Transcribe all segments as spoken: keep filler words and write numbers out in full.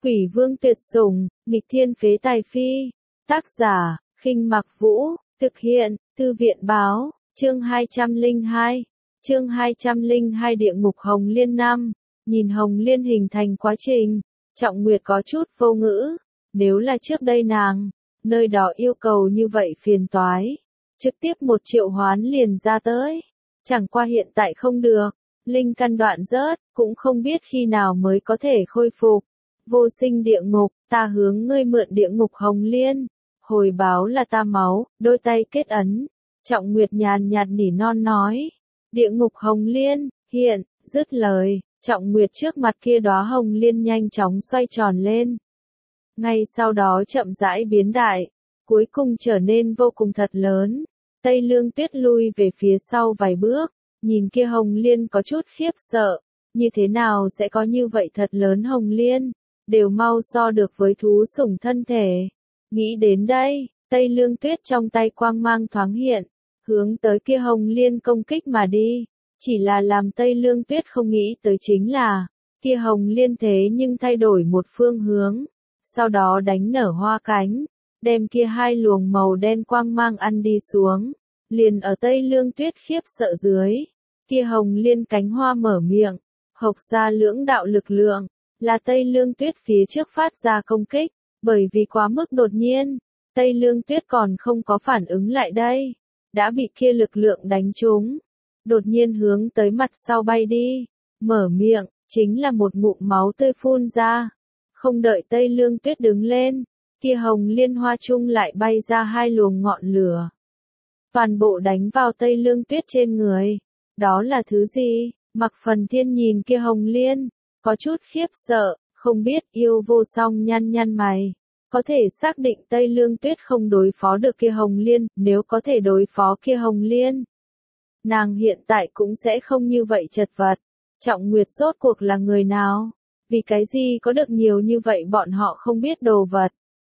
Quỷ vương tuyệt sủng, nghịch thiên phế tài phi. Tác giả, Khinh Mặc Vũ, thực hiện, Thư viện báo, chương hai trăm lẻ hai. Chương hai trăm lẻ hai Địa ngục Hồng Liên năm. Nhìn Hồng Liên hình thành quá trình, Trọng Nguyệt có chút vô ngữ. Nếu là trước đây nàng, nơi đó yêu cầu như vậy phiền toái, trực tiếp một triệu hoán liền ra tới. Chẳng qua hiện tại không được, linh căn đoạn rớt, cũng không biết khi nào mới có thể khôi phục. Vô sinh địa ngục, ta hướng ngươi mượn địa ngục Hồng Liên. Hồi báo là ta máu, đôi tay kết ấn. Trọng Nguyệt nhàn nhạt nỉ non nói. Địa ngục Hồng Liên, hiện, dứt lời, Trọng Nguyệt trước mặt kia đóa Hồng Liên nhanh chóng xoay tròn lên. Ngay sau đó chậm rãi biến đại, cuối cùng trở nên vô cùng thật lớn. Tây Lương Tuyết lui về phía sau vài bước, nhìn kia Hồng Liên có chút khiếp sợ. Như thế nào sẽ có như vậy thật lớn Hồng Liên, đều mau so được với thú sủng thân thể. Nghĩ đến đây, Tây Lương Tuyết trong tay quang mang thoáng hiện, hướng tới kia Hồng Liên công kích mà đi. Chỉ là làm Tây Lương Tuyết không nghĩ tới chính là, kia Hồng Liên thế nhưng thay đổi một phương hướng, sau đó đánh nở hoa cánh, đem kia hai luồng màu đen quang mang ăn đi xuống. Liền ở Tây Lương Tuyết khiếp sợ dưới, kia Hồng Liên cánh hoa mở miệng, hộc ra lưỡng đạo lực lượng, là Tây Lương Tuyết phía trước phát ra công kích, bởi vì quá mức đột nhiên, Tây Lương Tuyết còn không có phản ứng lại đây, đã bị kia lực lượng đánh trúng, đột nhiên hướng tới mặt sau bay đi, mở miệng, chính là một ngụm máu tươi phun ra. Không đợi Tây Lương Tuyết đứng lên, kia Hồng Liên hoa chung lại bay ra hai luồng ngọn lửa. Toàn bộ đánh vào Tây Lương Tuyết trên người. Đó là thứ gì? Mặc Phần Thiên nhìn kia Hồng Liên, có chút khiếp sợ, không biết yêu vô song nhăn nhăn mày. Có thể xác định Tây Lương Tuyết không đối phó được kia Hồng Liên, nếu có thể đối phó kia Hồng Liên, nàng hiện tại cũng sẽ không như vậy chật vật. Trọng Nguyệt rốt cuộc là người nào? Vì cái gì có được nhiều như vậy bọn họ không biết đồ vật?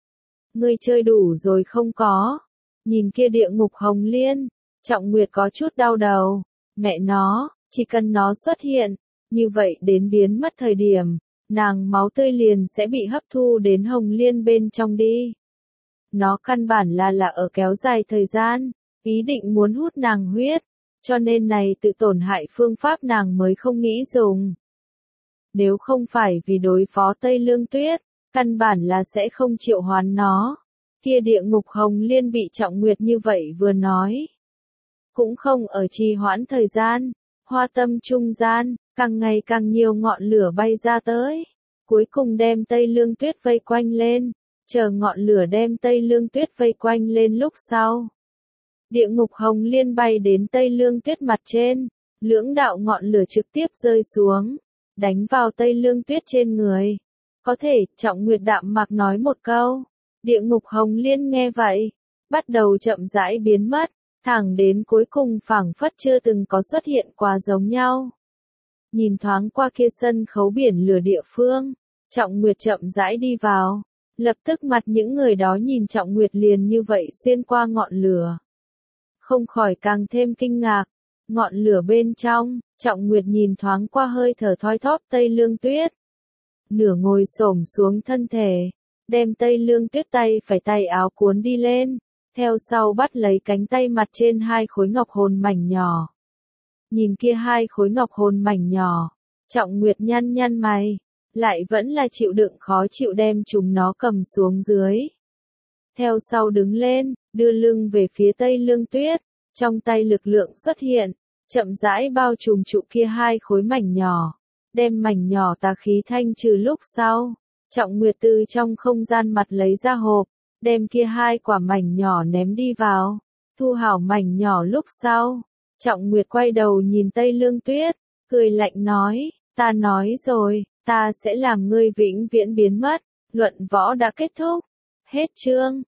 Ngươi chơi đủ rồi không có? Nhìn kia địa ngục Hồng Liên, Trọng Nguyệt có chút đau đầu. Mẹ nó, chỉ cần nó xuất hiện, như vậy đến biến mất thời điểm, nàng máu tươi liền sẽ bị hấp thu đến Hồng Liên bên trong đi. Nó căn bản là là ở kéo dài thời gian, ý định muốn hút nàng huyết, cho nên này tự tổn hại phương pháp nàng mới không nghĩ dùng. Nếu không phải vì đối phó Tây Lương Tuyết, căn bản là sẽ không triệu hoán nó. Kia địa ngục Hồng Liên bị Trọng Nguyệt như vậy vừa nói, cũng không ở trì hoãn thời gian, hoa tâm trung gian, càng ngày càng nhiều ngọn lửa bay ra tới, cuối cùng đem Tây Lương Tuyết vây quanh lên, chờ ngọn lửa đem Tây Lương Tuyết vây quanh lên lúc sau. Địa ngục Hồng Liên bay đến Tây Lương Tuyết mặt trên, lưỡng đạo ngọn lửa trực tiếp rơi xuống, đánh vào Tây Lương Tuyết trên người. Có thể, Trọng Nguyệt đạm mạc nói một câu. Địa ngục Hồng Liên nghe vậy, bắt đầu chậm rãi biến mất, thẳng đến cuối cùng phảng phất chưa từng có xuất hiện qua giống nhau. Nhìn thoáng qua kia sân khấu biển lửa địa phương, Trọng Nguyệt chậm rãi đi vào, lập tức mặt những người đó nhìn Trọng Nguyệt liền như vậy xuyên qua ngọn lửa. Không khỏi càng thêm kinh ngạc, ngọn lửa bên trong, Trọng Nguyệt nhìn thoáng qua hơi thở thoi thóp Tây Lương Tuyết. Nửa ngồi xổm xuống thân thể, đem Tây Lương Tuyết tay phải tay áo cuốn đi lên, theo sau bắt lấy cánh tay mặt trên hai khối ngọc hồn mảnh nhỏ. Nhìn kia hai khối ngọc hồn mảnh nhỏ, Trọng Nguyệt nhăn nhăn mày, lại vẫn là chịu đựng khó chịu đem chúng nó cầm xuống dưới. Theo sau đứng lên, đưa lưng về phía Tây Lương Tuyết, trong tay lực lượng xuất hiện, chậm rãi bao trùm trụ kia hai khối mảnh nhỏ, đem mảnh nhỏ tà khí thanh trừ lúc sau. Trọng Nguyệt từ trong không gian mặt lấy ra hộp, đem kia hai quả mảnh nhỏ ném đi vào, thu hảo mảnh nhỏ lúc sau. Trọng Nguyệt quay đầu nhìn Tây Lương Tuyết, cười lạnh nói, ta nói rồi, ta sẽ làm ngươi vĩnh viễn biến mất, luận võ đã kết thúc. Hết chương.